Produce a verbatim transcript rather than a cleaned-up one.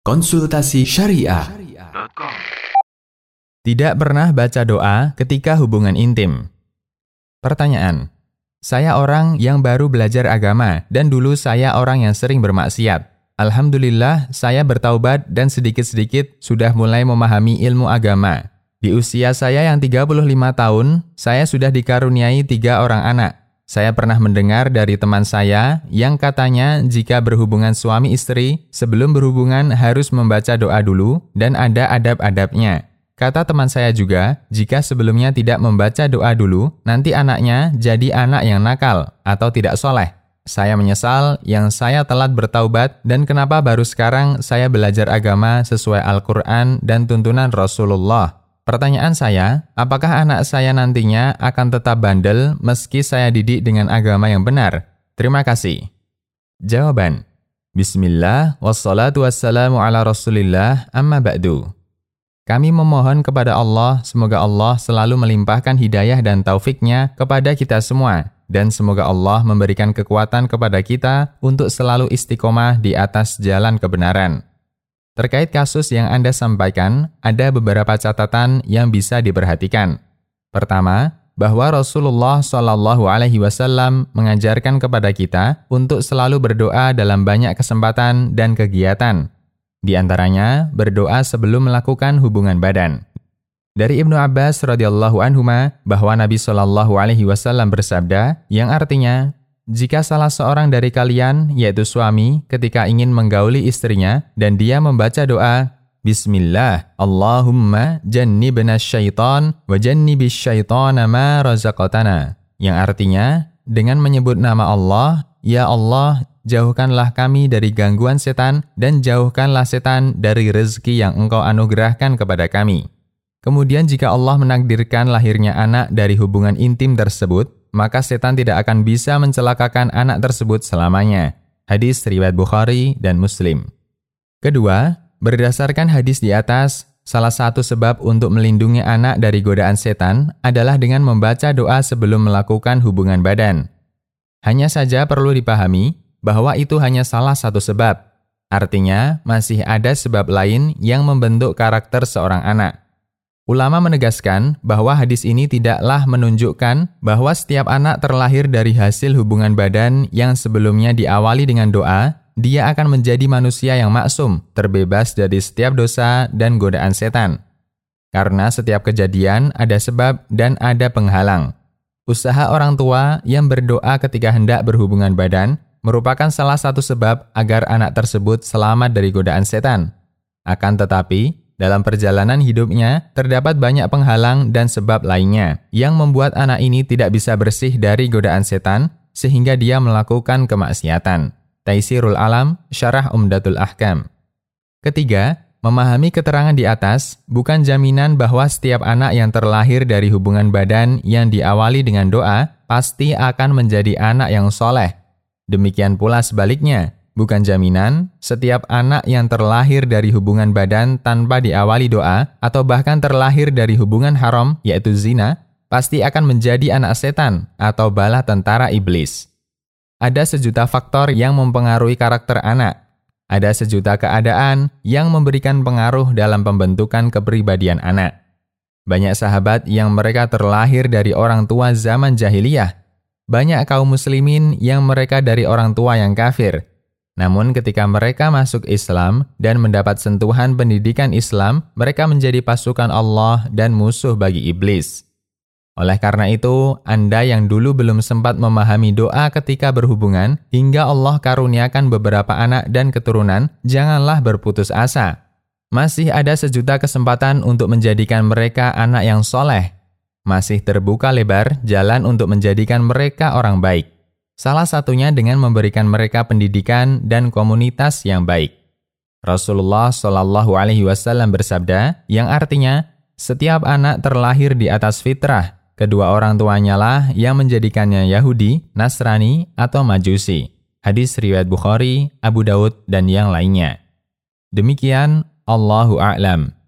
Konsultasi Syariah. Tidak pernah baca doa ketika hubungan intim. Pertanyaan: saya orang yang baru belajar agama dan dulu saya orang yang sering bermaksiat. Alhamdulillah saya bertaubat dan sedikit-sedikit sudah mulai memahami ilmu agama. Di usia saya yang tiga puluh lima tahun, saya sudah dikaruniai tiga orang anak. Saya pernah mendengar dari teman saya yang katanya jika berhubungan suami istri, sebelum berhubungan harus membaca doa dulu dan ada adab-adabnya. Kata teman saya juga, jika sebelumnya tidak membaca doa dulu, nanti anaknya jadi anak yang nakal atau tidak soleh. Saya menyesal yang saya telat bertaubat dan kenapa baru sekarang saya belajar agama sesuai Al-Quran dan tuntunan Rasulullah. Pertanyaan saya, apakah anak saya nantinya akan tetap bandel meski saya didik dengan agama yang benar? Terima kasih. Jawaban: Bismillah, wassalatu wassalamu ala rasulillah, amma ba'du. Kami memohon kepada Allah, semoga Allah selalu melimpahkan hidayah dan taufiknya kepada kita semua, dan semoga Allah memberikan kekuatan kepada kita untuk selalu istiqomah di atas jalan kebenaran. Terkait kasus yang Anda sampaikan, ada beberapa catatan yang bisa diperhatikan. Pertama, bahwa Rasulullah shallallahu alaihi wasallam mengajarkan kepada kita untuk selalu berdoa dalam banyak kesempatan dan kegiatan. Di antaranya, berdoa sebelum melakukan hubungan badan. Dari Ibnu Abbas radhiyallahu anhuma bahwa Nabi shallallahu alaihi wasallam bersabda, yang artinya, jika salah seorang dari kalian, yaitu suami, ketika ingin menggauli istrinya dan dia membaca doa, Bismillah, Allahumma jannibna syaitan wa jannibis syaitana ma razaqtana, yang artinya, dengan menyebut nama Allah, ya Allah, jauhkanlah kami dari gangguan setan dan jauhkanlah setan dari rezeki yang Engkau anugerahkan kepada kami. Kemudian jika Allah menakdirkan lahirnya anak dari hubungan intim tersebut, maka setan tidak akan bisa mencelakakan anak tersebut selamanya. Hadis riwayat Bukhari dan Muslim. Kedua, berdasarkan hadis di atas, salah satu sebab untuk melindungi anak dari godaan setan adalah dengan membaca doa sebelum melakukan hubungan badan. Hanya saja perlu dipahami bahwa itu hanya salah satu sebab. Artinya, masih ada sebab lain yang membentuk karakter seorang anak. Ulama menegaskan bahwa hadis ini tidaklah menunjukkan bahwa setiap anak terlahir dari hasil hubungan badan yang sebelumnya diawali dengan doa, dia akan menjadi manusia yang maksum, terbebas dari setiap dosa dan godaan setan. Karena setiap kejadian ada sebab dan ada penghalang. Usaha orang tua yang berdoa ketika hendak berhubungan badan merupakan salah satu sebab agar anak tersebut selamat dari godaan setan. Akan tetapi, dalam perjalanan hidupnya, terdapat banyak penghalang dan sebab lainnya yang membuat anak ini tidak bisa bersih dari godaan setan sehingga dia melakukan kemaksiatan. Taisirul Alam, Syarah Umdatul Ahkam. Ketiga, memahami keterangan di atas bukan jaminan bahwa setiap anak yang terlahir dari hubungan badan yang diawali dengan doa pasti akan menjadi anak yang soleh. Demikian pula sebaliknya. Bukan jaminan, setiap anak yang terlahir dari hubungan badan tanpa diawali doa, atau bahkan terlahir dari hubungan haram, yaitu zina, pasti akan menjadi anak setan atau bala tentara iblis. Ada sejuta faktor yang mempengaruhi karakter anak. Ada sejuta keadaan yang memberikan pengaruh dalam pembentukan kepribadian anak. Banyak sahabat yang mereka terlahir dari orang tua zaman jahiliyah. Banyak kaum muslimin yang mereka dari orang tua yang kafir. Namun ketika mereka masuk Islam dan mendapat sentuhan pendidikan Islam, mereka menjadi pasukan Allah dan musuh bagi iblis. Oleh karena itu, Anda yang dulu belum sempat memahami doa ketika berhubungan, hingga Allah karuniakan beberapa anak dan keturunan, janganlah berputus asa. Masih ada sejuta kesempatan untuk menjadikan mereka anak yang soleh. Masih terbuka lebar jalan untuk menjadikan mereka orang baik. Salah satunya dengan memberikan mereka pendidikan dan komunitas yang baik. Rasulullah shallallahu alaihi wasallam bersabda, yang artinya, setiap anak terlahir di atas fitrah, kedua orang tuanya lah yang menjadikannya Yahudi, Nasrani, atau Majusi. Hadis riwayat Bukhari, Abu Daud, dan yang lainnya. Demikian, Allahu a'lam.